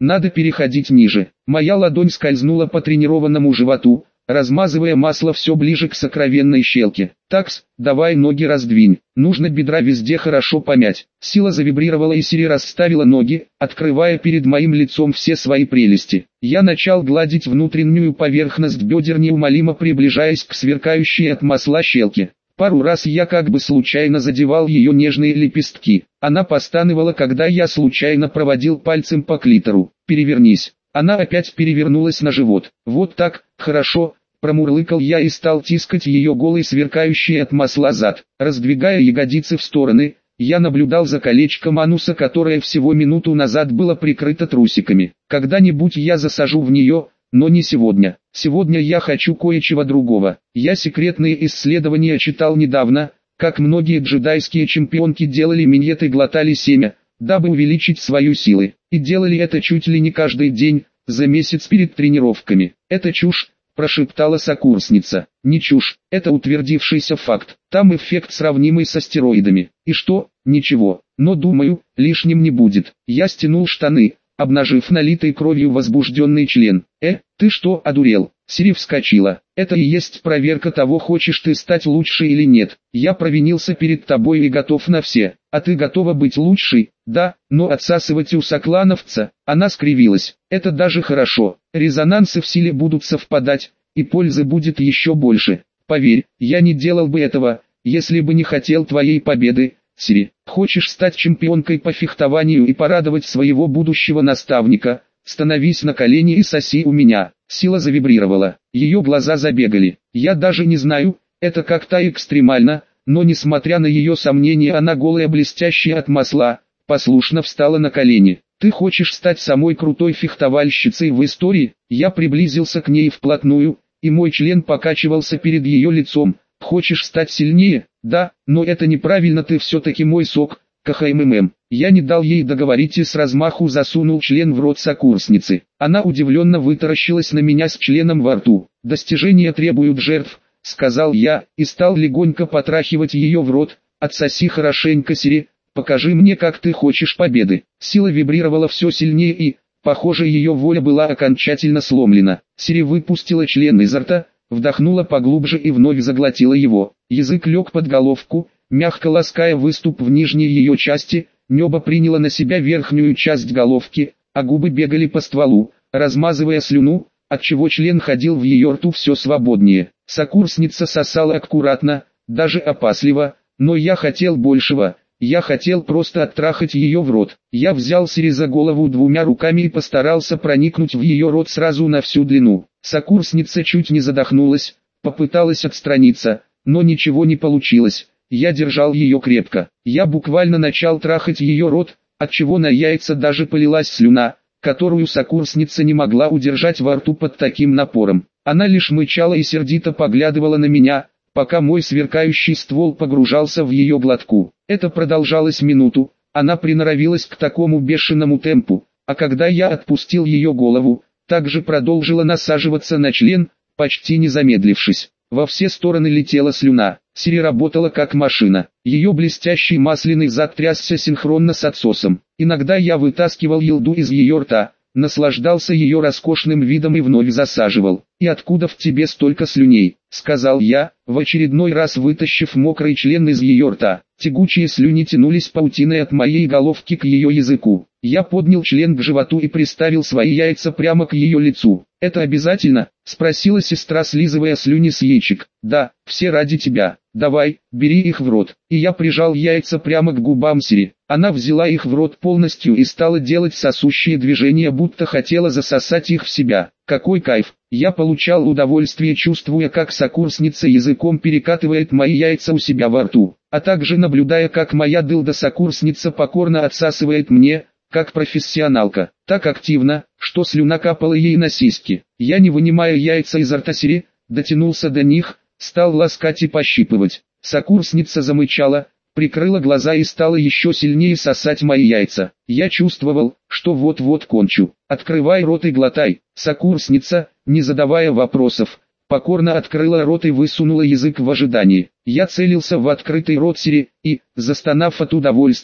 надо переходить ниже. Моя ладонь скользнула по тренированному животу, размазывая масло все ближе к сокровенной щелке. «Такс, давай ноги раздвинь, нужно бедра везде хорошо помять». Сила завибрировала и Сири расставила ноги, открывая перед моим лицом все свои прелести. Я начал гладить внутреннюю поверхность бедер, неумолимо приближаясь к сверкающей от масла щелке. Пару раз я как бы случайно задевал ее нежные лепестки. Она постанывала, когда я случайно проводил пальцем по клитору. «Перевернись». Она опять перевернулась на живот. «Вот так, хорошо», промурлыкал я и стал тискать ее голый сверкающий от масла зад. Раздвигая ягодицы в стороны, я наблюдал за колечком ануса, которое всего минуту назад было прикрыто трусиками. Когда-нибудь я засажу в нее, но не сегодня. Сегодня я хочу кое-чего другого. Я секретные исследования читал недавно, как многие джедайские чемпионки делали миньеты и глотали семя, дабы увеличить свою силу. И делали это чуть ли не каждый день, за месяц перед тренировками. «Это чушь», прошептала сокурсница. «Не чушь, это утвердившийся факт. Там эффект сравнимый со стероидами». «И что?» «Ничего, но думаю, лишним не будет». Я стянул штаны, обнажив налитой кровью возбужденный член. Ты что, одурел?» Сири вскочила. «Это и есть проверка того, хочешь ты стать лучше или нет. Я провинился перед тобой и готов на все. А ты готова быть лучшей?» «Да, но отсасывать у соклановца». Она скривилась. «Это даже хорошо. Резонансы в силе будут совпадать, и пользы будет еще больше. Поверь, я не делал бы этого, если бы не хотел твоей победы, Сири. Хочешь стать чемпионкой по фехтованию и порадовать своего будущего наставника? Становись на колени и соси у меня». Сила завибрировала, ее глаза забегали. Я даже не знаю, это как-то экстремально, но несмотря на ее сомнения, она голая, блестящая от масла, послушно встала на колени. «Ты хочешь стать самой крутой фехтовальщицей в истории?» Я приблизился к ней вплотную, и мой член покачивался перед ее лицом. «Хочешь стать сильнее?» «Да, но это неправильно, ты все-таки мой сок, КХММ». Я не дал ей договорить и с размаху засунул член в рот сокурсницы. Она удивленно вытаращилась на меня с членом во рту. «Достижения требуют жертв», — сказал я, и стал легонько потрахивать ее в рот. «Отсоси хорошенько, Сири, покажи мне, как ты хочешь победы». Сила вибрировала все сильнее и, похоже, ее воля была окончательно сломлена. Сири выпустила член изо рта, вдохнула поглубже и вновь заглотила его. Язык лег под головку, мягко лаская выступ в нижней ее части. Небо приняло на себя верхнюю часть головки, а губы бегали по стволу, размазывая слюну, отчего член ходил в ее рту все свободнее. Сокурсница сосала аккуратно, даже опасливо, но я хотел большего. Я хотел просто оттрахать ее в рот. Я взял Сири за голову двумя руками и постарался проникнуть в ее рот сразу на всю длину. Сокурсница чуть не задохнулась, попыталась отстраниться, но ничего не получилось. Я держал ее крепко. Я буквально начал трахать ее рот, отчего на яйца даже полилась слюна, которую сокурсница не могла удержать во рту под таким напором. Она лишь мычала и сердито поглядывала на меня, пока мой сверкающий ствол погружался в ее глотку. Это продолжалось минуту, она приноровилась к такому бешеному темпу, а когда я отпустил ее голову, также продолжила насаживаться на член, почти не замедлившись. Во все стороны летела слюна. Сири работала как машина. Ее блестящий масляный зад трясся синхронно с отсосом. Иногда я вытаскивал елду из ее рта, наслаждался ее роскошным видом и вновь засаживал. «И откуда в тебе столько слюней?» — сказал я, в очередной раз вытащив мокрый член из ее рта. Тягучие слюни тянулись паутиной от моей головки к ее языку. Я поднял член к животу и приставил свои яйца прямо к ее лицу. «Это обязательно?» — спросила сестра, слизывая слюни с яичек. «Да, все ради тебя. Давай, бери их в рот». И я прижал яйца прямо к губам Сири. Она взяла их в рот полностью и стала делать сосущие движения, будто хотела засосать их в себя. Какой кайф! Я получал удовольствие, чувствуя, как сокурсница языком перекатывает мои яйца у себя во рту, а также наблюдая, как моя дылда-сокурсница покорно отсасывает мне, как профессионалка, так активно, что слюна капала ей на сиськи. Я, не вынимая яйца изо рта Сири, дотянулся до них, стал ласкать и пощипывать. Сокурсница замычала, прикрыла глаза и стала еще сильнее сосать мои яйца. Я чувствовал, что вот-вот кончу. «Открывай рот и глотай». Сокурсница, не задавая вопросов, покорно открыла рот и высунула язык в ожидании. Я целился в открытый рот Сири и, застонав от удовольствия,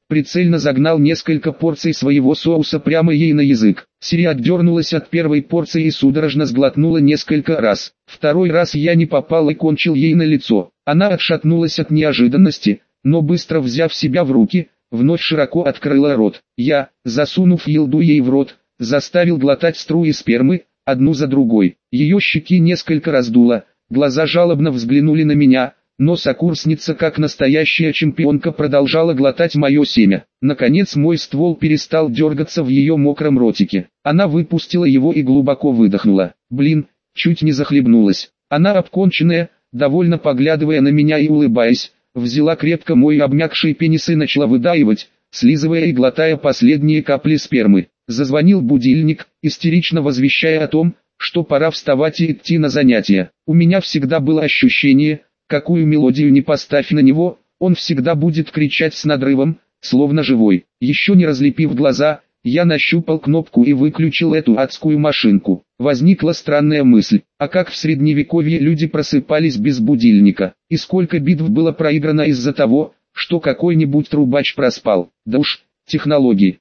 прицельно загнал несколько порций своего соуса прямо ей на язык. Сири отдернулась от первой порции и судорожно сглотнула несколько раз. Второй раз я не попал и кончил ей на лицо. Она отшатнулась от неожиданности, но быстро взяв себя в руки, вновь широко открыла рот. Я, засунув елду ей в рот, заставил глотать струи спермы, одну за другой. Ее щеки несколько раздуло, глаза жалобно взглянули на меня, но сокурсница, как настоящая чемпионка, продолжала глотать мое семя. Наконец мой ствол перестал дергаться в ее мокром ротике. Она выпустила его и глубоко выдохнула. Блин, чуть не захлебнулась. Она обконченная, довольно поглядывая на меня и улыбаясь, взяла крепко мой обмякший пенис и начала выдаивать, слизывая и глотая последние капли спермы. Зазвонил будильник, истерично возвещая о том, что пора вставать и идти на занятия. У меня всегда было ощущение, какую мелодию не поставь на него, он всегда будет кричать с надрывом, словно живой. Еще не разлепив глаза, я нащупал кнопку и выключил эту адскую машинку. Возникла странная мысль, а как в средневековье люди просыпались без будильника, и сколько битв было проиграно из-за того, что какой-нибудь трубач проспал. Да уж, технологии.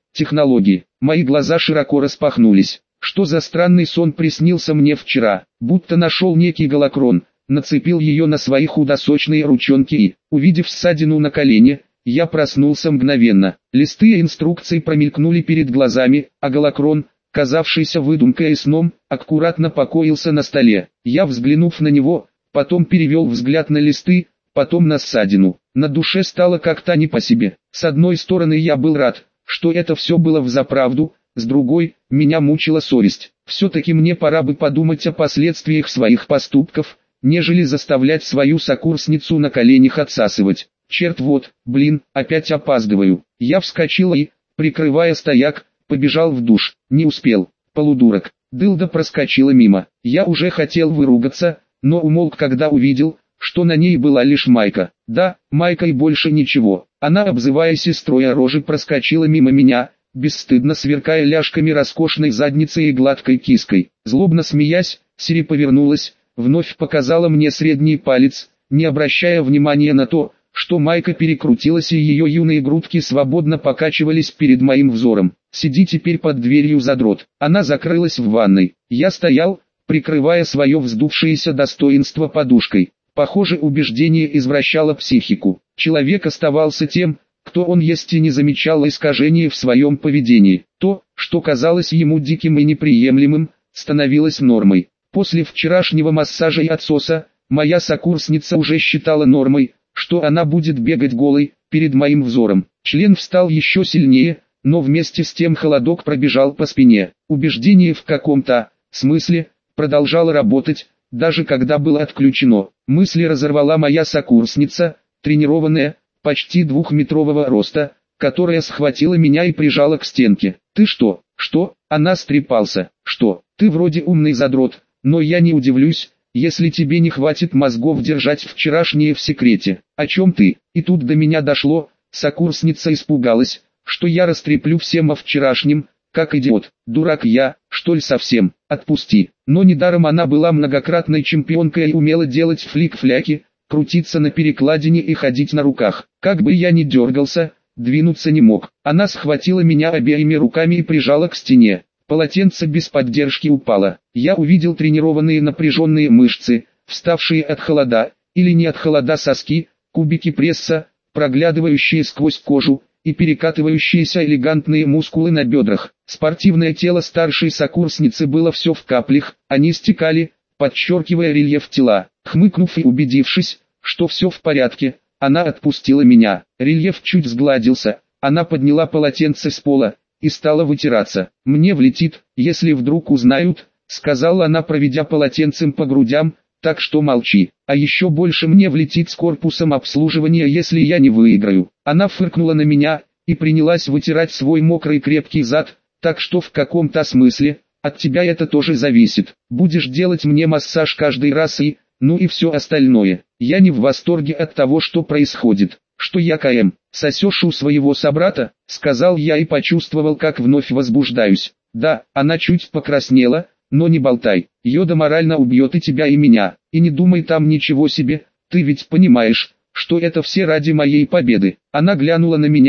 Мои глаза широко распахнулись. Что за странный сон приснился мне вчера, будто нашел некий голокрон, нацепил ее на свои худосочные ручонки и, увидев ссадину на колене, я проснулся мгновенно. Листы инструкций промелькнули перед глазами, а голокрон, казавшийся выдумкой и сном, аккуратно покоился на столе. Я, взглянув на него, потом перевел взгляд на листы, потом на ссадину. На душе стало как-то не по себе. С одной стороны, я был рад, что это все было взаправду, с другой, меня мучила совесть. Все-таки мне пора бы подумать о последствиях своих поступков, нежели заставлять свою сокурсницу на коленях отсасывать. Черт, вот, блин, опять опаздываю. Я вскочил и, прикрывая стояк, побежал в душ. Не успел, полудурок. Дылда проскочила мимо. Я уже хотел выругаться, но умолк, когда увидел, что на ней была лишь майка. Да, майка и больше ничего. Она, обзываясь и строя рожи, проскочила мимо меня, бесстыдно сверкая ляжками роскошной задницей и гладкой киской. Злобно смеясь, Сири повернулась, вновь показала мне средний палец, не обращая внимания на то, что майка перекрутилась и ее юные грудки свободно покачивались перед моим взором. «Сиди теперь под дверью, задрот». Она закрылась в ванной. Я стоял, прикрывая свое вздувшееся достоинство подушкой. Похоже, убеждение извращало психику. Человек оставался тем, кто он есть, и не замечал искажений в своем поведении. То, что казалось ему диким и неприемлемым, становилось нормой. После вчерашнего массажа и отсоса, моя сокурсница уже считала нормой, что она будет бегать голой, перед моим взором. Член встал еще сильнее, но вместе с тем холодок пробежал по спине. Убеждение в каком-то смысле продолжало работать, даже когда было отключено. Мысли разорвала моя сокурсница, тренированная, почти двухметрового роста, которая схватила меня и прижала к стенке. «Ты что?» «Что?» Она стрепался. «Что? Ты вроде умный задрот, но я не удивлюсь, если тебе не хватит мозгов держать вчерашнее в секрете. О чем ты?» И тут до меня дошло, сокурсница испугалась, что я растреплю всем о вчерашнем, как идиот. Дурак я, что ли, совсем? Отпусти. Но недаром она была многократной чемпионкой и умела делать флик-фляки, крутиться на перекладине и ходить на руках. Как бы я ни дергался, двинуться не мог. Она схватила меня обеими руками и прижала к стене. Полотенце без поддержки упало. Я увидел тренированные напряженные мышцы, вставшие от холода, или не от холода соски, кубики пресса, проглядывающие сквозь кожу, и перекатывающиеся элегантные мускулы на бедрах. Спортивное тело старшей сокурсницы было все в каплях, они стекали, подчеркивая рельеф тела. Хмыкнув и убедившись, что все в порядке, она отпустила меня. Рельеф чуть сгладился, она подняла полотенце с пола и стала вытираться. «Мне влетит, если вдруг узнают», — сказала она, проведя полотенцем по грудям, «так что молчи. А еще больше мне влетит с корпусом обслуживания, если я не выиграю». Она фыркнула на меня и принялась вытирать свой мокрый крепкий зад, так что в каком-то смысле от тебя это тоже зависит. Будешь делать мне массаж каждый раз и, ну и все остальное. Я не в восторге от того, что происходит. «Что я сосешь у своего собрата?» — сказал я и почувствовал, как вновь возбуждаюсь. «Да». Она чуть покраснела, «но не болтай. Йода морально убьет и тебя, и меня. И не думай там ничего себе, ты ведь понимаешь, что это все ради моей победы». Она глянула на меня,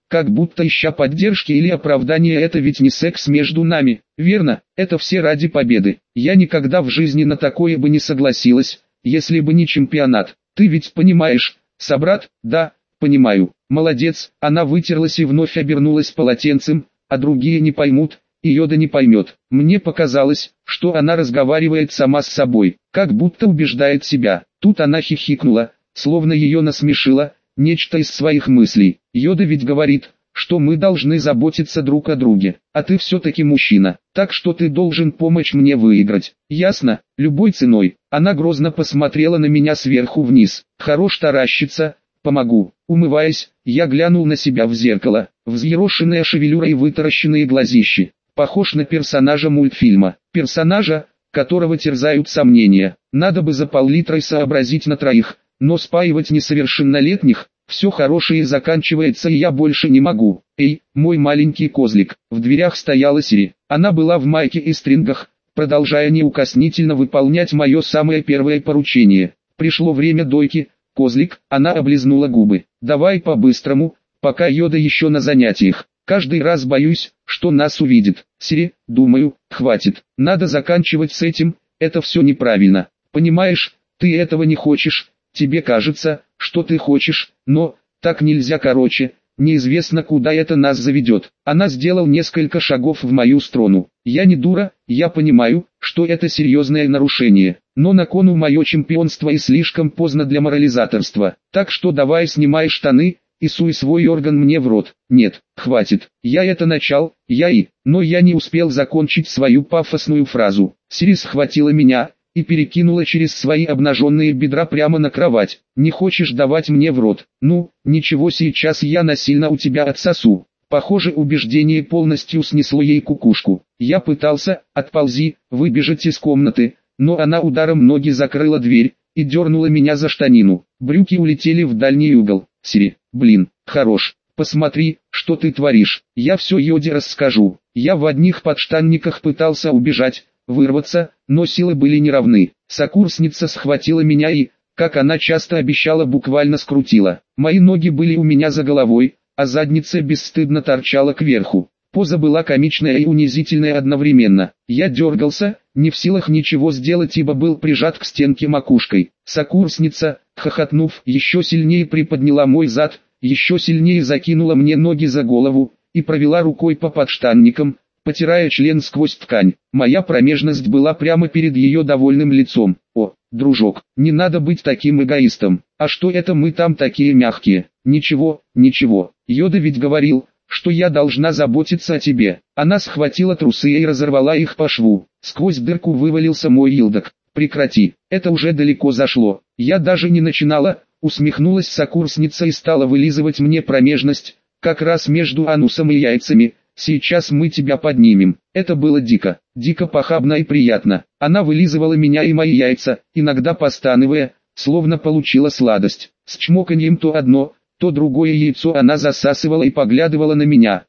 как будто ища поддержки или оправдания. Это ведь не секс между нами, верно? Это все ради победы. Я никогда в жизни на такое бы не согласилась, если бы не чемпионат. Ты ведь понимаешь, собрат? Да, понимаю. Молодец. Она вытерлась и вновь обернулась полотенцем, а другие не поймут, и Йода не поймет. Мне показалось, что она разговаривает сама с собой, как будто убеждает себя. Тут она хихикнула, словно ее насмешило нечто из своих мыслей. Йода ведь говорит, что мы должны заботиться друг о друге, а ты все-таки мужчина, так что ты должен помочь мне выиграть. Ясно? Любой ценой. Она грозно посмотрела на меня сверху вниз. Хорош таращиться, помогу. Умываясь, я глянул на себя в зеркало. Взъерошенная шевелюра и вытаращенные глазищи. Похож на персонажа мультфильма. Персонажа, которого терзают сомнения. Надо бы за пол-литра сообразить на троих, но спаивать несовершеннолетних, все хорошее заканчивается и я больше не могу. Эй, мой маленький козлик. В дверях стояла Сири. Она была в майке и стрингах, продолжая неукоснительно выполнять мое самое первое поручение. Пришло время дойки. Козлик, она облизнула губы. Давай по-быстрому, пока Йода еще на занятиях. Каждый раз боюсь, что нас увидит. Сири, думаю, хватит. Надо заканчивать с этим, это все неправильно. Понимаешь, ты этого не хочешь, тебе кажется, что ты хочешь, но, так нельзя. Короче, неизвестно куда это нас заведет. Она сделала несколько шагов в мою сторону. Я не дура, я понимаю, что это серьезное нарушение. Но на кону мое чемпионство и слишком поздно для морализаторства. Так что давай снимай штаны и суй свой орган мне в рот. Нет, хватит. Я это начал, но я не успел закончить свою пафосную фразу. Сири схватила меня и перекинула через свои обнаженные бедра прямо на кровать. Не хочешь давать мне в рот? Ну, ничего, сейчас я насильно у тебя отсосу. Похоже, убеждение полностью снесло ей кукушку. Я пытался, отползи, выбежать из комнаты, но она ударом ноги закрыла дверь и дернула меня за штанину. Брюки улетели в дальний угол. Сири, блин, хорош. Посмотри, что ты творишь. Я все Йоде расскажу. Я в одних подштанниках пытался убежать, вырваться, но силы были неравны. Сокурсница схватила меня и, как она часто обещала, буквально скрутила. Мои ноги были у меня за головой, а задница бесстыдно торчала кверху. Поза была комичная и унизительная одновременно. Я дергался, не в силах ничего сделать, ибо был прижат к стенке макушкой. Сокурсница, хохотнув, еще сильнее приподняла мой зад, еще сильнее закинула мне ноги за голову и провела рукой по подштанникам, потирая член сквозь ткань. Моя промежность была прямо перед ее довольным лицом. О, дружок, не надо быть таким эгоистом. А что это мы там такие мягкие? Ничего, ничего. Йода ведь говорил, что я должна заботиться о тебе. Она схватила трусы и разорвала их по шву. Сквозь дырку вывалился мой илдок. Прекрати, это уже далеко зашло. Я даже не начинала, усмехнулась сокурсница и стала вылизывать мне промежность, как раз между анусом и яйцами. Сейчас мы тебя поднимем. Это было дико, дико похабно и приятно. Она вылизывала меня и мои яйца, иногда постанывая, словно получила сладость. С чмоканьем то одно, то другое яйцо она засасывала и поглядывала на меня.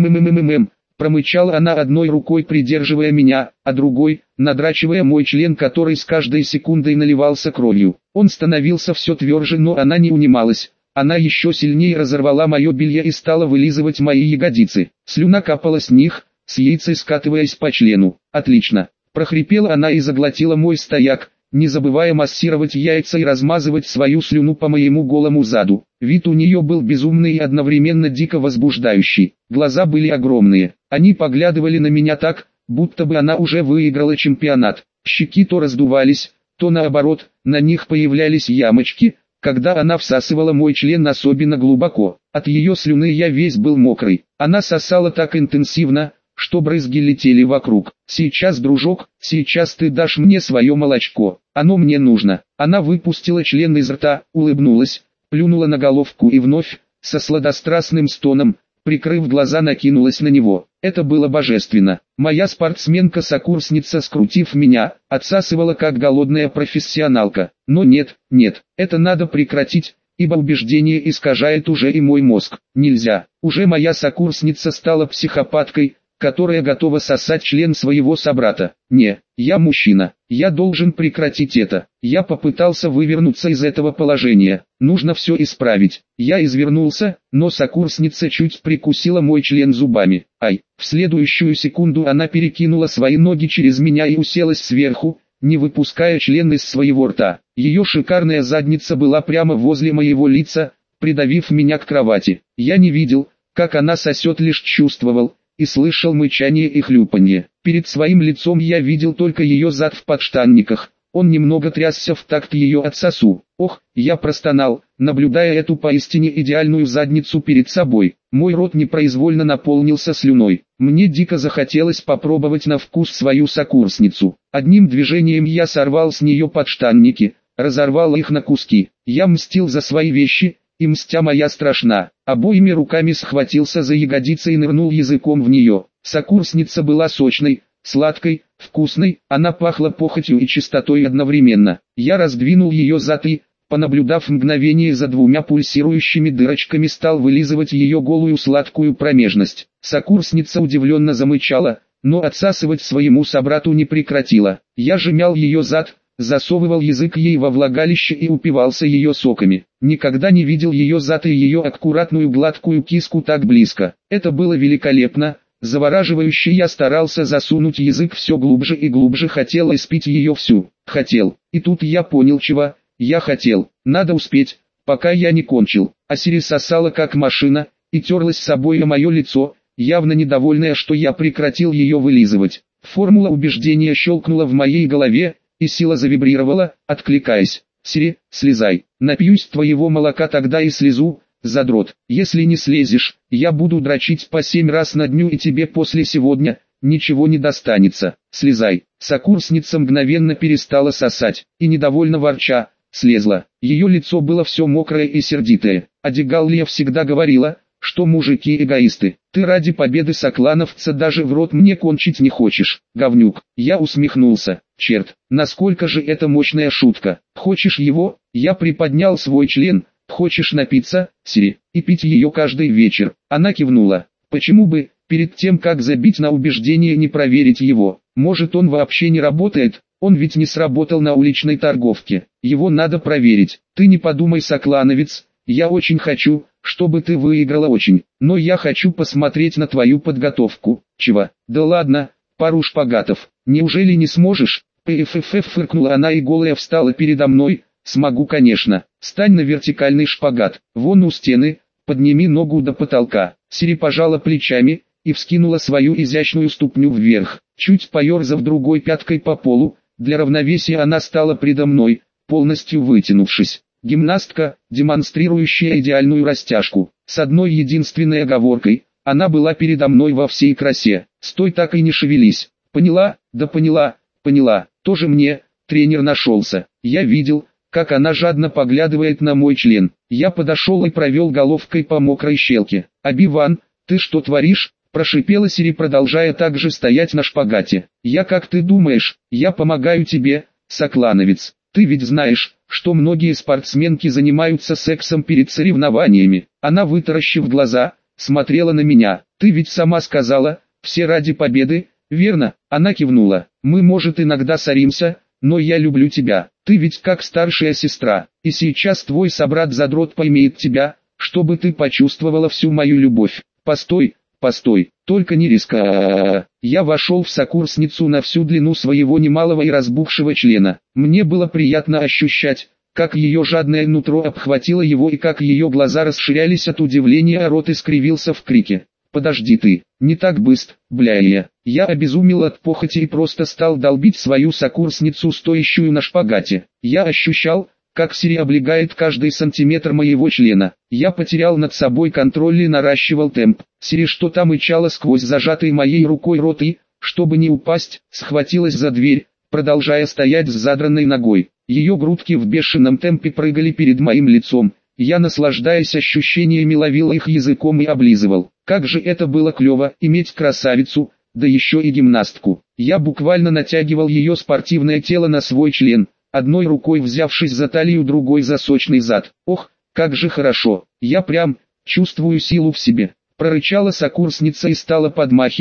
Промычала она одной рукой, придерживая меня, а другой, надрачивая мой член, который с каждой секундой наливался кровью. Он становился все тверже, но она не унималась. Она еще сильнее разорвала мое белье и стала вылизывать мои ягодицы. Слюна капала с них, с яйца скатываясь по члену. Отлично. Прохрипела она и заглотила мой стояк, не забывая массировать яйца и размазывать свою слюну по моему голому заду. Вид у нее был безумный и одновременно дико возбуждающий. Глаза были огромные. Они поглядывали на меня так, будто бы она уже выиграла чемпионат. Щеки то раздувались, то наоборот, на них появлялись ямочки, когда она всасывала мой член особенно глубоко. От ее слюны я весь был мокрый. Она сосала так интенсивно, что брызги летели вокруг. Сейчас, дружок, сейчас ты дашь мне свое молочко. Оно мне нужно. Она выпустила член из рта, улыбнулась, плюнула на головку и вновь, со сладострастным стоном, прикрыв глаза, накинулась на него. Это было божественно. Моя спортсменка-сокурсница, скрутив меня, отсасывала как голодная профессионалка. Но нет, это надо прекратить, ибо убеждение искажает уже и мой мозг. Нельзя. Уже моя сокурсница стала психопаткой, которая готова сосать член своего собрата. Не, я мужчина, я должен прекратить это. Я попытался вывернуться из этого положения. Нужно все исправить. Я извернулся, но сокурсница чуть прикусила мой член зубами. Ай, в следующую секунду она перекинула свои ноги через меня и уселась сверху, не выпуская член из своего рта. Ее шикарная задница была прямо возле моего лица, придавив меня к кровати. Я не видел, как она сосет, лишь чувствовал и слышал мычание и хлюпанье. Перед своим лицом я видел только ее зад в подштанниках. Он немного трясся в такт ее отсосу. Ох, я простонал, наблюдая эту поистине идеальную задницу перед собой. Мой рот непроизвольно наполнился слюной. Мне дико захотелось попробовать на вкус свою сокурсницу. Одним движением я сорвал с нее подштанники, разорвал их на куски. Я мстил за свои вещи, и мстя моя страшна. Обоими руками схватился за ягодицы и нырнул языком в нее. Сокурсница была сочной, сладкой, вкусной, она пахла похотью и чистотой одновременно. Я раздвинул ее зад и, понаблюдав мгновение за двумя пульсирующими дырочками, стал вылизывать ее голую сладкую промежность. Сокурсница удивленно замычала, но отсасывать своему собрату не прекратила. Я же мял ее зад, засовывал язык ей во влагалище и упивался ее соками. Никогда не видел ее зад и ее аккуратную гладкую киску так близко. Это было великолепно, завораживающе. Я старался засунуть язык все глубже и глубже, хотел испить ее всю. Хотел. И тут я понял, чего я хотел. Надо успеть, пока я не кончил. А Сири сосала как машина, и терлась с собой о мое лицо, явно недовольная, что я прекратил ее вылизывать. Формула убеждения щелкнула в моей голове, и сила завибрировала, откликаясь. «Сири, слезай, напьюсь твоего молока, тогда и слезу, задрот. Если не слезешь, я буду дрочить по 7 раз на дню, и тебе после сегодня ничего не достанется. Слезай». Сокурсница мгновенно перестала сосать, и недовольно ворча, слезла. Ее лицо было все мокрое и сердитое. Адигаллия всегда говорила, что мужики эгоисты. Ты ради победы соклановца даже в рот мне кончить не хочешь, говнюк. Я усмехнулся. Черт, насколько же это мощная шутка. Хочешь его? Я приподнял свой член. Хочешь напиться, Сири, и пить ее каждый вечер? Она кивнула. Почему бы, перед тем как забить на убеждение, не проверить его? Может, он вообще не работает? Он ведь не сработал на уличной торговке. Его надо проверить. Ты не подумай, соклановец, я очень хочу, чтобы ты выиграла очень, но я хочу посмотреть на твою подготовку. Чего? Да ладно, пару шпагатов. Неужели не сможешь? Пффф, фыркнула она и голая встала передо мной. Смогу, конечно. Стань на вертикальный шпагат. Вон у стены, подними ногу до потолка. Сири пожала плечами и вскинула свою изящную ступню вверх, чуть поерзав другой пяткой по полу. Для равновесия она стала предо мной, полностью вытянувшись. Гимнастка, демонстрирующая идеальную растяжку. С одной единственной оговоркой: она была передо мной во всей красе. Стой так и не шевелись. Поняла? Да поняла, поняла. Тоже мне тренер нашелся. Я видел, как она жадно поглядывает на мой член. Я подошел и провел головкой по мокрой щелке. «Оби-Ван, ты что творишь?» – прошипела Сири, продолжая также стоять на шпагате. «Я, как ты думаешь, я помогаю тебе, соклановец. Ты ведь знаешь, что многие спортсменки занимаются сексом перед соревнованиями». Она, вытаращив глаза, смотрела на меня. «Ты ведь сама сказала, все ради победы, верно?» Она кивнула. «Мы, может, иногда ссоримся, но я люблю тебя. Ты ведь как старшая сестра, и сейчас твой собрат-задрот поймет тебя, чтобы ты почувствовала всю мою любовь. Постой, постой, только не риска». Я вошел в сокурсницу на всю длину своего немалого и разбухшего члена. Мне было приятно ощущать, как ее жадное нутро обхватило его и как ее глаза расширялись от удивления, а рот искривился в крике. «Подожди ты, не так быстро, бляя». Я обезумел от похоти и просто стал долбить свою сокурсницу, стоящую на шпагате. Я ощущал, как Сири облегает каждый сантиметр моего члена. Я потерял над собой контроль и наращивал темп. Сири что-то мычала сквозь зажатый моей рукой рот и, чтобы не упасть, схватилась за дверь, продолжая стоять с задранной ногой. Ее грудки в бешеном темпе прыгали перед моим лицом. Я, наслаждаясь ощущениями, ловил их языком и облизывал. Как же это было клево, иметь красавицу, да еще и гимнастку. Я буквально натягивал ее спортивное тело на свой член, одной рукой взявшись за талию, другой за сочный зад. Ох, как же хорошо, я прям чувствую силу в себе. Прорычала сокурсница и стала подмахивать,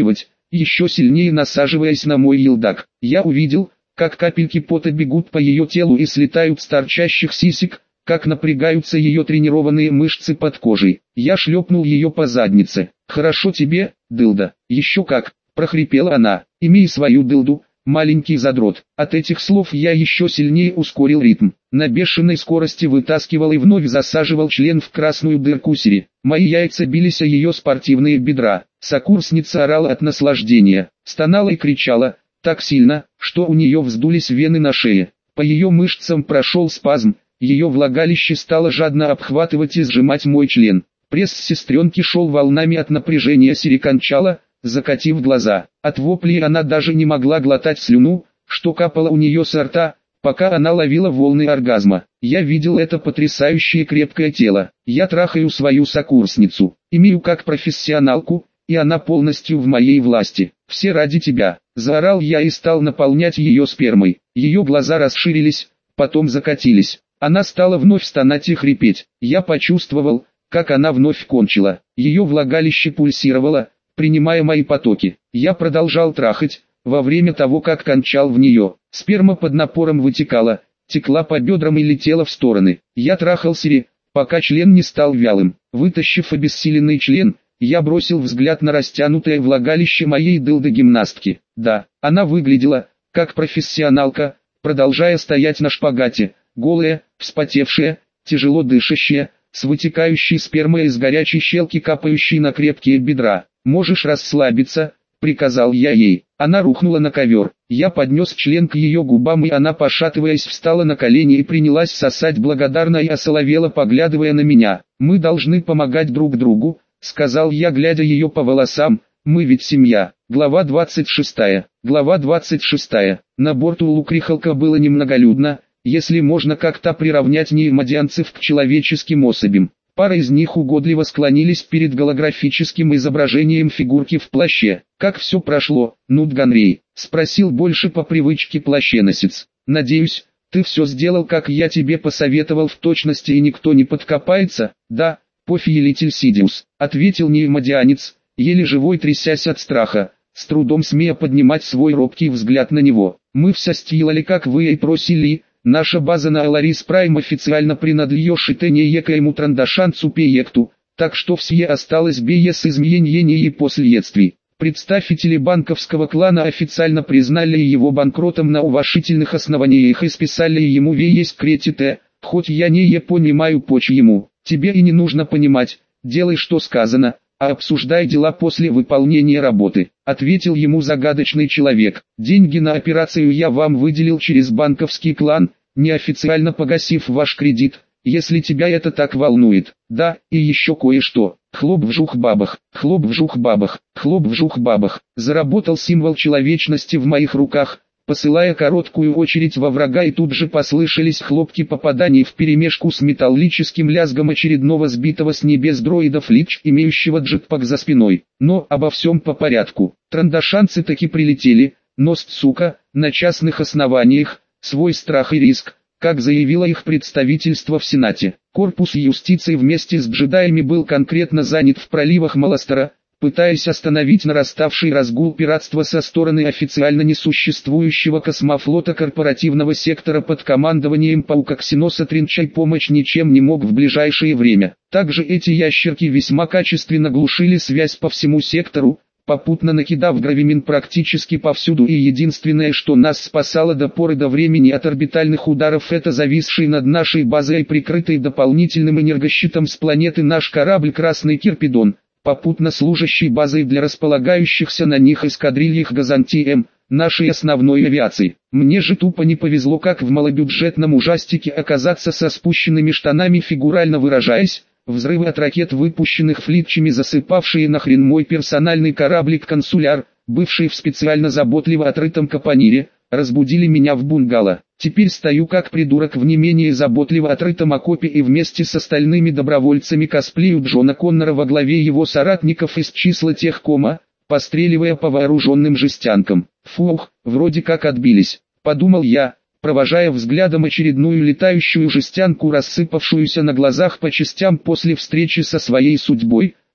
еще сильнее насаживаясь на мой елдак. Я увидел, как капельки пота бегут по ее телу и слетают с торчащих сисек, как напрягаются ее тренированные мышцы под кожей. Я шлепнул ее по заднице. «Хорошо тебе, дылда». «Еще как», прохрипела она. «Имей свою дылду, маленький задрот». От этих слов я еще сильнее ускорил ритм. На бешеной скорости вытаскивал и вновь засаживал член в красную дырку Сири. Мои яйца бились о ее спортивные бедра. Сокурсница орала от наслаждения, стонала и кричала, так сильно, что у нее вздулись вены на шее. По ее мышцам прошел спазм, ее влагалище стало жадно обхватывать и сжимать мой член. Пресс сестренки шел волнами от напряжения. Сири кончала, закатив глаза. От воплей она даже не могла глотать слюну, что капало у нее со рта, пока она ловила волны оргазма. Я видел это потрясающее крепкое тело. Я трахаю свою сокурсницу, имею как профессионалку, и она полностью в моей власти. «Все ради тебя», — заорал я и стал наполнять ее спермой. Ее глаза расширились, потом закатились. Она стала вновь стонать и хрипеть. Я почувствовал, как она вновь кончила. Ее влагалище пульсировало, принимая мои потоки. Я продолжал трахать, во время того как кончал в нее. Сперма под напором вытекала, текла по бедрам и летела в стороны. Я трахал Сири, пока член не стал вялым. Вытащив обессиленный член, я бросил взгляд на растянутое влагалище моей дылды-гимнастки. Да, она выглядела, как профессионалка, продолжая стоять на шпагате, голая, вспотевшая, тяжело дышащая, с вытекающей спермой из горячей щелки, капающей на крепкие бедра. «Можешь расслабиться», — приказал я ей. Она рухнула на ковер. Я поднес член к ее губам, и она, пошатываясь, встала на колени и принялась сосать, благодарно и осоловела, поглядывая на меня. «Мы должны помогать друг другу», — сказал я, глядя ее по волосам, «мы ведь семья». Глава 26. Глава 26. На борту Лукрихалка было немноголюдно, если можно как-то приравнять неимадианцев к человеческим особям. Пара из них угодливо склонились перед голографическим изображением фигурки в плаще. «Как все прошло, Нут Ганрей?» — спросил больше по привычке плащеносец. «Надеюсь, ты все сделал, как я тебе посоветовал, в точности, и никто не подкопается?» «Да, повелитель Сидиус», — ответил неимадианец, еле живой, трясясь от страха, с трудом смея поднимать свой робкий взгляд на него. «Мы все сделали, как вы и просили. Наша база на Аларис Прайм официально принадлежит некоему трандашанцу Пеекту, так что все осталось без изменений и последствий. Представители банковского клана официально признали его банкротом на уважительных основаниях и списали ему весь кредит, хоть я не понимаю почему. Тебе и не нужно понимать, делай что сказано, а обсуждай дела после выполнения работы», — ответил ему загадочный человек. «Деньги на операцию я вам выделил через банковский клан, неофициально погасив ваш кредит, если тебя это так волнует. Да, и еще кое-что». Хлоп-вжух-бабах, хлоп-вжух-бабах, хлоп-вжух-бабах. Заработал символ человечности в моих руках, посылая короткую очередь во врага, и тут же послышались хлопки попаданий вперемешку с металлическим лязгом очередного сбитого с небес дроида Флич, имеющего джетпак за спиной. Но обо всем по порядку. Трандашанцы таки прилетели, но сука, на частных основаниях, свой страх и риск, как заявило их представительство в Сенате. Корпус юстиции вместе с джедаями был конкретно занят в проливах Маластера, пытаясь остановить нараставший разгул пиратства со стороны официально несуществующего космофлота корпоративного сектора под командованием паука Ксеноса Тринчай. Помощь ничем не мог в ближайшее время. Также эти ящерки весьма качественно глушили связь по всему сектору, попутно накидав гравимин практически повсюду, и единственное, что нас спасало до поры до времени от орбитальных ударов, это зависший над нашей базой и прикрытый дополнительным энергощитом с планеты наш корабль «Красный Кирпидон», попутно служащий базой для располагающихся на них эскадрильях Газанти-М, нашей основной авиации. Мне же тупо не повезло, как в малобюджетном ужастике, оказаться со спущенными штанами, фигурально выражаясь. Взрывы от ракет, выпущенных флитчами, засыпавшие нахрен мой персональный кораблик «Консуляр», бывший в специально заботливо отрытом капонире, разбудили меня в бунгало. Теперь стою как придурок в не менее заботливо отрытом окопе и вместе с остальными добровольцами косплею Джона Коннора во главе его соратников из числа техкома, постреливая по вооруженным жестянкам. Фух, вроде как отбились, подумал я, провожая взглядом очередную летающую жестянку, рассыпавшуюся на глазах по частям после встречи со своей судьбой,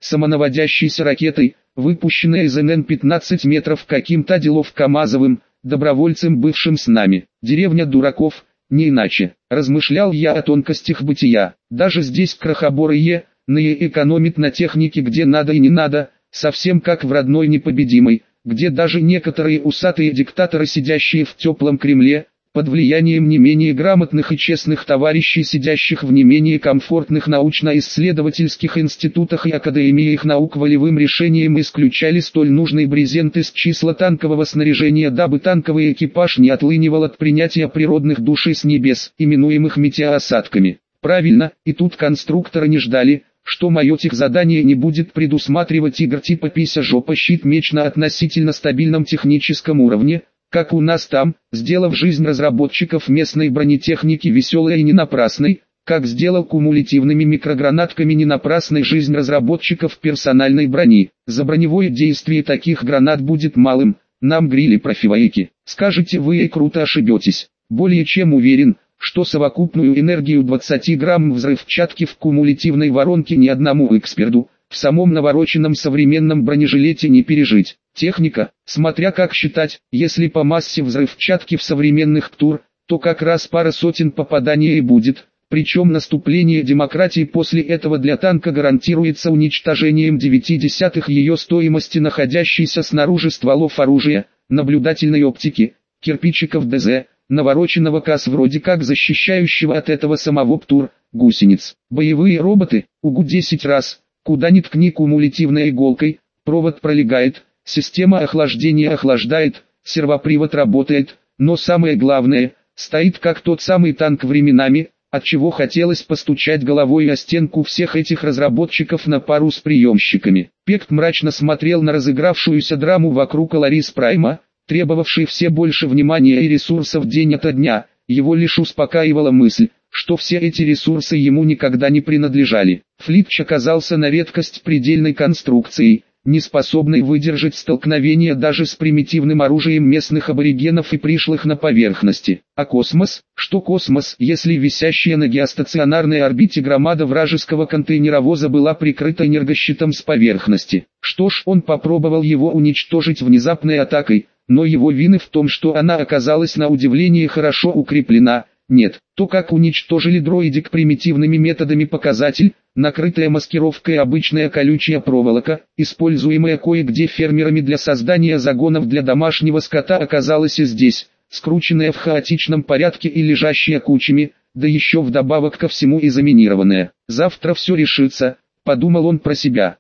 самонаводящейся ракетой, выпущенной из НН 15 метров каким-то делов-камазовым, добровольцем бывшим с нами. Деревня дураков, не иначе. Размышлял я о тонкостях бытия. Даже здесь крохоборые, экономит на технике где надо и не надо, совсем как в родной непобедимой, где даже некоторые усатые диктаторы, сидящие в теплом Кремле, под влиянием не менее грамотных и честных товарищей, сидящих в не менее комфортных научно-исследовательских институтах и академиях наук, волевым решением исключали столь нужный брезент из числа танкового снаряжения, дабы танковый экипаж не отлынивал от принятия природных душей с небес, именуемых метеоосадками. Правильно, и тут конструкторы не ждали, что мое техзадание не будет предусматривать игр типа пися-жопа-щит-меч на относительно стабильном техническом уровне, как у нас там, сделав жизнь разработчиков местной бронетехники веселой и не напрасной, как сделал кумулятивными микрогранатками не напрасной жизнь разработчиков персональной брони. За броневое действие таких гранат будет малым, нам грили профивайки. Скажете вы и круто ошибетесь. Более чем уверен, что совокупную энергию 20 грамм взрывчатки в кумулятивной воронке ни одному эксперту в самом навороченном современном бронежилете не пережить. Техника, смотря как считать, если по массе взрывчатки в современных ТУР, то как раз пара сотен попаданий и будет, причем наступление демократии после этого для танка гарантируется уничтожением 0,9 ее стоимости находящейся снаружи стволов оружия, наблюдательной оптики, кирпичиков ДЗ, навороченного КАС вроде как защищающего от этого самого ПТУР, гусениц. Боевые роботы, УГУ 10 раз, куда ни ткни кумулятивной иголкой, провод пролегает, система охлаждения охлаждает, сервопривод работает, но самое главное, стоит как тот самый танк временами, отчего хотелось постучать головой о стенку всех этих разработчиков на пару с приемщиками. Пект мрачно смотрел на разыгравшуюся драму вокруг Аларис Прайма, требовавший все больше внимания и ресурсов день ото дня. Его лишь успокаивала мысль, что все эти ресурсы ему никогда не принадлежали. Флитч оказался на редкость предельной конструкцией, не способной выдержать столкновение даже с примитивным оружием местных аборигенов и пришлых на поверхности. А космос? Что космос, если висящая на геостационарной орбите громада вражеского контейнеровоза была прикрыта энергощитом с поверхности? Что ж, он попробовал его уничтожить внезапной атакой, но его вины в том, что она оказалась на удивление хорошо укреплена, нет. То, как уничтожили дроидик примитивными методами, показатель, накрытая маскировкой обычная колючая проволока, используемая кое-где фермерами для создания загонов для домашнего скота, оказалась и здесь, скрученная в хаотичном порядке и лежащая кучами, да еще вдобавок ко всему и заминированная. Завтра все решится, подумал он про себя.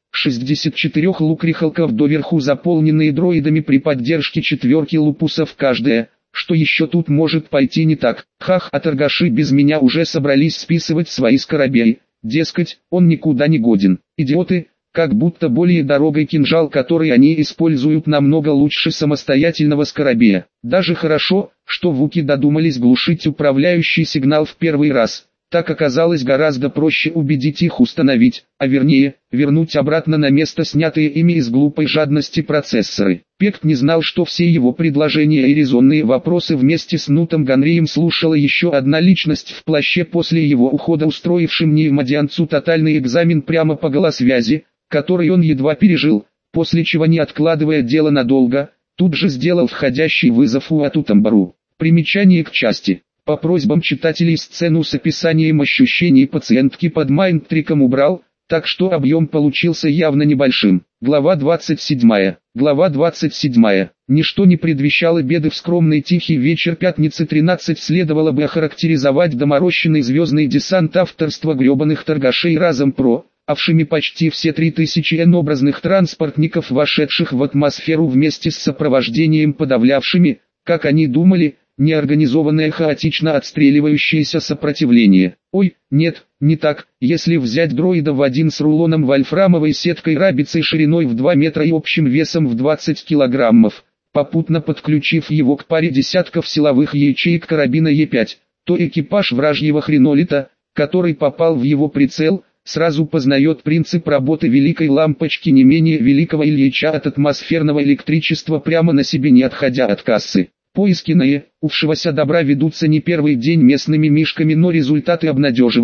64 лукрихалков доверху, заполненные дроидами при поддержке 4 лупусов каждая. Что еще тут может пойти не так? Хах, а торгаши без меня уже собрались списывать свои скоробеи. Дескать, он никуда не годен. Идиоты, как будто более дорогой кинжал, который они используют, намного лучше самостоятельного скоробея. Даже хорошо, что вуки додумались глушить управляющий сигнал в первый раз. Так оказалось гораздо проще убедить их установить, а вернее, вернуть обратно на место снятые ими из глупой жадности процессоры. Пект не знал, что все его предложения и резонные вопросы вместе с Нутом Ганрием слушала еще одна личность в плаще, после его ухода устроившим Неймодианцу тотальный экзамен прямо по голосвязи, который он едва пережил, после чего, не откладывая дело надолго, тут же сделал входящий вызов Уату Тамбару. Примечание к части. По просьбам читателей сцену с описанием ощущений пациентки под майндтриком убрал, так что объем получился явно небольшим. Глава 27. Глава 27. Ничто не предвещало беды в скромный тихий вечер пятницы 13. Следовало бы охарактеризовать доморощенный звездный десант авторства гребаных торгашей разом про, авшими почти все 3000 N-образных транспортников, вошедших в атмосферу вместе с сопровождением, подавлявшими, как они думали, неорганизованное хаотично отстреливающееся сопротивление. Ой, нет, не так. Если взять дроида в один с рулоном вольфрамовой сеткой рабицей шириной в 2 метра и общим весом в 20 килограммов, попутно подключив его к паре десятков силовых ячеек карабина Е5, то экипаж вражьего хренолита, который попал в его прицел, сразу познает принцип работы великой лампочки не менее великого Ильича от атмосферного электричества, прямо на себе не отходя от кассы. Поиски увшегося добра ведутся не первый день местными мишками, но результаты обнадеживают.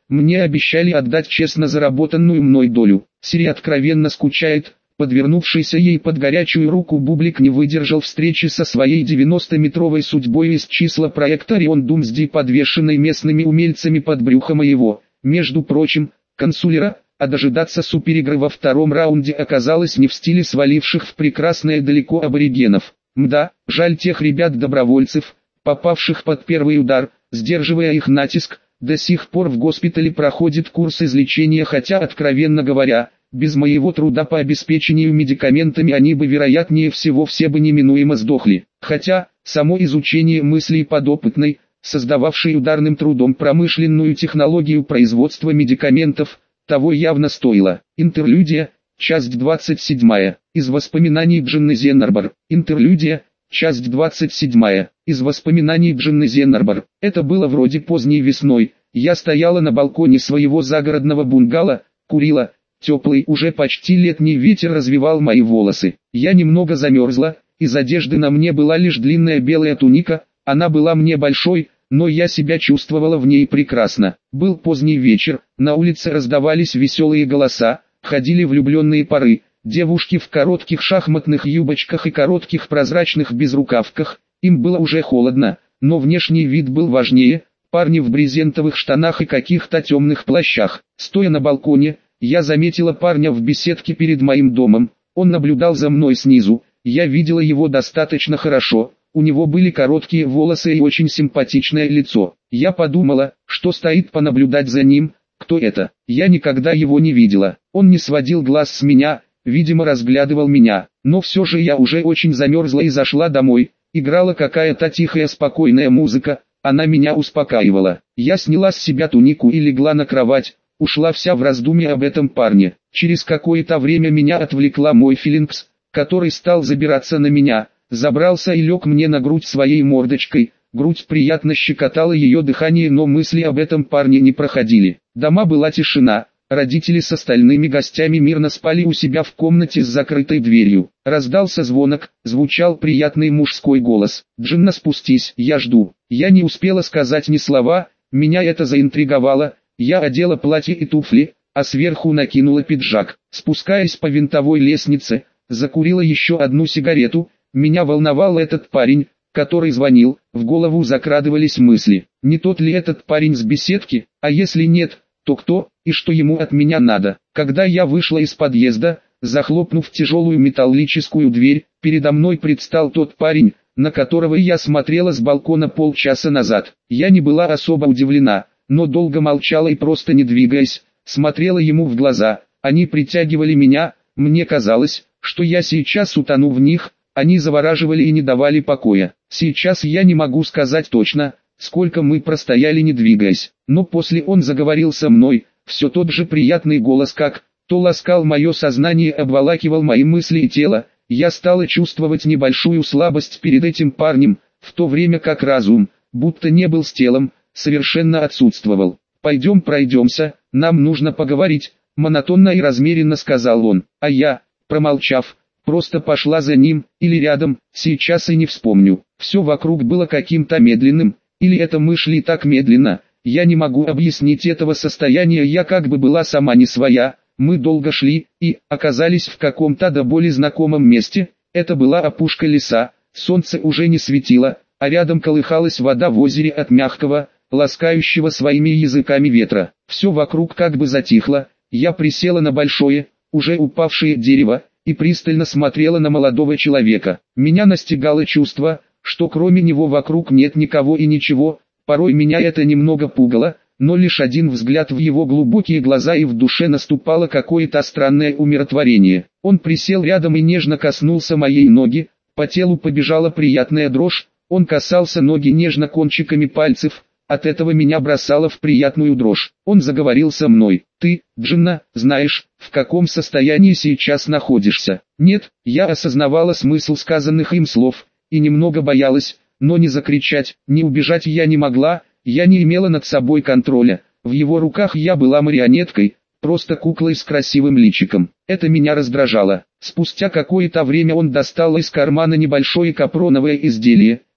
мне обещали отдать честно заработанную мной долю. Сири откровенно скучает. Подвернувшийся ей под горячую руку Бублик не выдержал встречи со своей 90-метровой судьбой из числа проекта Орион Думсди, подвешенной местными умельцами под брюхом его. Между прочим, консулера, а дожидаться суперигры во втором раунде оказалось не в стиле сваливших в прекрасное далеко аборигенов. Мда, жаль тех ребят-добровольцев, попавших под первый удар, сдерживая их натиск, до сих пор в госпитале проходит курс излечения, хотя, откровенно говоря, без моего труда по обеспечению медикаментами они бы вероятнее всего все бы неминуемо сдохли. Хотя, само изучение мыслей подопытной, создававшей ударным трудом промышленную технологию производства медикаментов, того явно стоило. Интерлюдия, часть 27. Из воспоминаний Джинны Зеннарбор. Интерлюдия, часть 27. Из воспоминаний Джинны Зеннарбор. Это было вроде поздней весной. Я стояла на балконе своего загородного бунгало, курила. Теплый, уже почти летний ветер развивал мои волосы. Я немного замерзла, из одежды на мне была лишь длинная белая туника, она была мне большой, но я себя чувствовала в ней прекрасно. Был поздний вечер, на улице раздавались веселые голоса, ходили влюбленные пары, девушки в коротких шахматных юбочках и коротких прозрачных безрукавках, им было уже холодно, но внешний вид был важнее, парни в брезентовых штанах и каких-то темных плащах. Стоя на балконе, я заметила парня в беседке перед моим домом, он наблюдал за мной снизу, я видела его достаточно хорошо, у него были короткие волосы и очень симпатичное лицо. Я подумала, что стоит понаблюдать за ним, кто это, я никогда его не видела, он не сводил глаз с меня, видимо разглядывал меня, но все же я уже очень замерзла и зашла домой, играла какая-то тихая спокойная музыка, она меня успокаивала. Я сняла с себя тунику и легла на кровать. Ушла вся в раздумье об этом парне. Через какое-то время меня отвлекла мой Филингс, который стал забираться на меня, забрался и лег мне на грудь своей мордочкой, грудь приятно щекотала ее дыхание, но мысли об этом парне не проходили. Дома была тишина, родители с остальными гостями мирно спали у себя в комнате с закрытой дверью. Раздался звонок, звучал приятный мужской голос. «Джинна, спустись, я жду». Я не успела сказать ни слова, меня это заинтриговало. Я одела платье и туфли, а сверху накинула пиджак. Спускаясь по винтовой лестнице, закурила еще одну сигарету. Меня волновал этот парень, который звонил. В голову закрадывались мысли. Не тот ли этот парень с беседки? А если нет, то кто и что ему от меня надо? Когда я вышла из подъезда, захлопнув тяжелую металлическую дверь, передо мной предстал тот парень, на которого я смотрела с балкона полчаса назад. Я не была особо удивлена, но долго молчала и просто не двигаясь, смотрела ему в глаза. Они притягивали меня, мне казалось, что я сейчас утону в них, они завораживали и не давали покоя. Сейчас я не могу сказать точно, сколько мы простояли не двигаясь, но после он заговорил со мной, все тот же приятный голос как, то ласкал мое сознание, обволакивал мои мысли и тело. Я стала чувствовать небольшую слабость перед этим парнем, в то время как разум, будто не был с телом, совершенно отсутствовал. «Пойдем пройдемся, нам нужно поговорить», — монотонно и размеренно сказал он, а я, промолчав, просто пошла за ним, или рядом, сейчас и не вспомню. Все вокруг было каким-то медленным, или это мы шли так медленно, я не могу объяснить этого состояния, я как бы была сама не своя. Мы долго шли, и оказались в каком-то до боли знакомом месте, это была опушка леса, солнце уже не светило, а рядом колыхалась вода в озере от мягкого, ласкающего своими языками ветра. Все вокруг как бы затихло, я присела на большое, уже упавшее дерево, и пристально смотрела на молодого человека. Меня настигало чувство, что кроме него вокруг нет никого и ничего, порой меня это немного пугало, но лишь один взгляд в его глубокие глаза и в душе наступало какое-то странное умиротворение. Он присел рядом и нежно коснулся моей ноги, по телу побежала приятная дрожь, он касался ноги нежно кончиками пальцев, от этого меня бросало в приятную дрожь. Он заговорил со мной. «Ты, Джинна, знаешь, в каком состоянии сейчас находишься?» Нет, я осознавала смысл сказанных им слов, и немного боялась, но не закричать, не убежать я не могла, я не имела над собой контроля, в его руках я была марионеткой, просто куклой с красивым личиком. Это меня раздражало. Спустя какое-то время он достал из кармана небольшое капроновое изделие,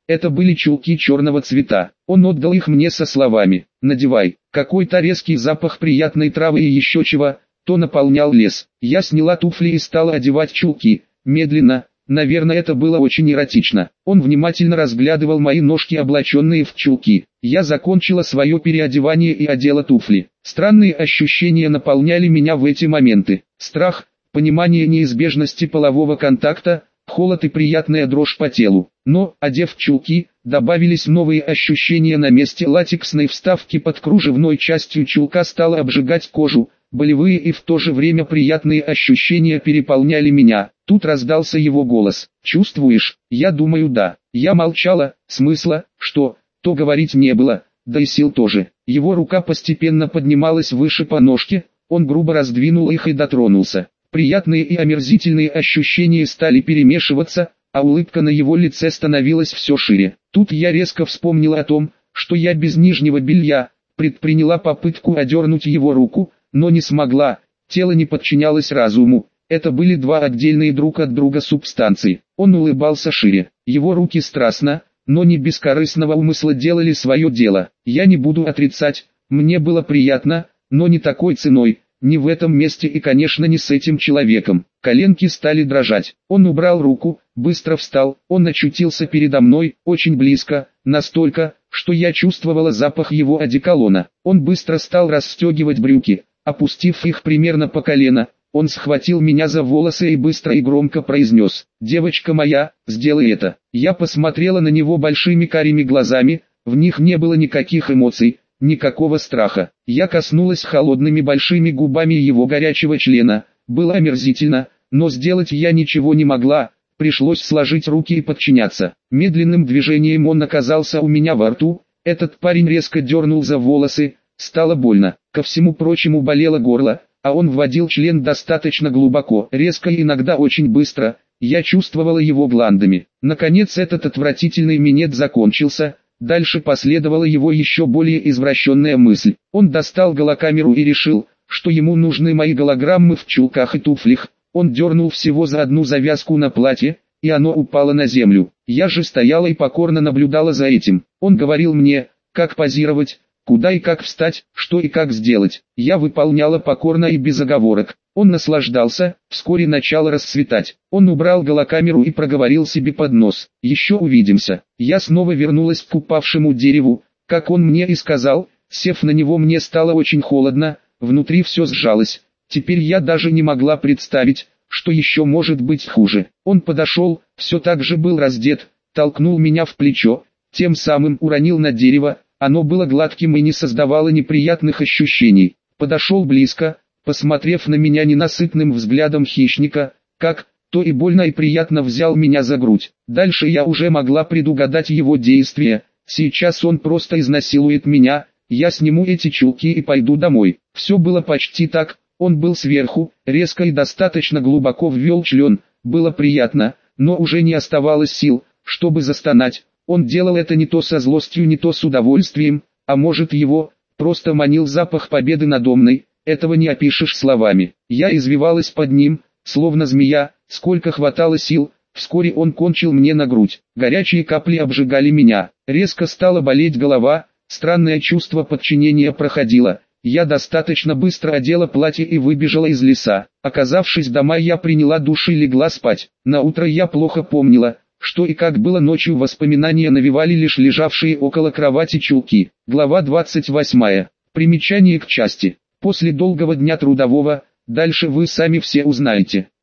Это были чулки черного цвета. Он отдал их мне со словами: «Надевай». Какой-то резкий запах приятной травы и еще чего-то наполнял лес. Я сняла туфли и стала одевать чулки, медленно. Наверное, это было очень эротично. Он внимательно разглядывал мои ножки, облаченные в чулки. Я закончила свое переодевание и одела туфли. Странные ощущения наполняли меня в эти моменты. Страх, понимание неизбежности полового контакта, холод и приятная дрожь по телу. Но, одев чулки, добавились новые ощущения на месте латексной вставки под кружевной частью чулка стала обжигать кожу. Болевые и в то же время приятные ощущения переполняли меня. Тут раздался его голос. «Чувствуешь?» «Я думаю, да». Я молчала, смысла, что-то говорить не было, да и сил тоже. Его рука постепенно поднималась выше по ножке, он грубо раздвинул их и дотронулся. Приятные и омерзительные ощущения стали перемешиваться, а улыбка на его лице становилась все шире. Тут я резко вспомнила о том, что я без нижнего белья, предприняла попытку одернуть его руку, но не смогла, тело не подчинялось разуму. Это были два отдельные друг от друга субстанции. Он улыбался шире. Его руки страстно, но не без корыстного умысла делали свое дело. Я не буду отрицать, мне было приятно, но не такой ценой, не в этом месте и, конечно, не с этим человеком. Коленки стали дрожать. Он убрал руку, быстро встал, он очутился передо мной, очень близко, настолько, что я чувствовала запах его одеколона. Он быстро стал расстегивать брюки, опустив их примерно по колено. Он схватил меня за волосы и быстро и громко произнес: «Девочка моя, сделай это». Я посмотрела на него большими карими глазами, в них не было никаких эмоций, никакого страха. Я коснулась холодными большими губами его горячего члена. Было омерзительно, но сделать я ничего не могла, пришлось сложить руки и подчиняться. Медленным движением он оказался у меня во рту, этот парень резко дернул за волосы, стало больно. Ко всему прочему болело горло, а он вводил член достаточно глубоко, резко и иногда очень быстро. Я чувствовала его гландами. Наконец этот отвратительный минет закончился. Дальше последовала его еще более извращенная мысль. Он достал голокамеру и решил, что ему нужны мои голограммы в чулках и туфлях. Он дернул всего за одну завязку на платье, и оно упало на землю. Я же стояла и покорно наблюдала за этим. Он говорил мне, как позировать, куда и как встать, что и как сделать. Я выполняла покорно и без оговорок. Он наслаждался, вскоре начало расцветать. Он убрал голокамеру и проговорил себе под нос: «Еще увидимся». Я снова вернулась к упавшему дереву, как он мне и сказал. Сев на него, мне стало очень холодно, внутри все сжалось. Теперь я даже не могла представить, что еще может быть хуже. Он подошел, все так же был раздет, толкнул меня в плечо, тем самым уронил на дерево. Оно было гладким и не создавало неприятных ощущений. Подошел близко, посмотрев на меня ненасытным взглядом хищника, как-то и больно и приятно взял меня за грудь. Дальше я уже могла предугадать его действия. Сейчас он просто изнасилует меня, я сниму эти чулки и пойду домой. Все было почти так. Он был сверху, резко и достаточно глубоко ввел член. Было приятно, но уже не оставалось сил, чтобы застонать. Он делал это не то со злостью, не то с удовольствием, а может, его просто манил запах победы надо мной. Этого не опишешь словами. Я извивалась под ним, словно змея, сколько хватало сил. Вскоре он кончил мне на грудь. Горячие капли обжигали меня. Резко стала болеть голова, странное чувство подчинения проходило. Я достаточно быстро одела платье и выбежала из леса. Оказавшись дома, я приняла душ и легла спать. На утро я плохо помнила, что и как было ночью. Воспоминания навевали лишь лежавшие около кровати чулки. Глава 28. Примечание к части. После долгого дня трудового, дальше вы сами все узнаете.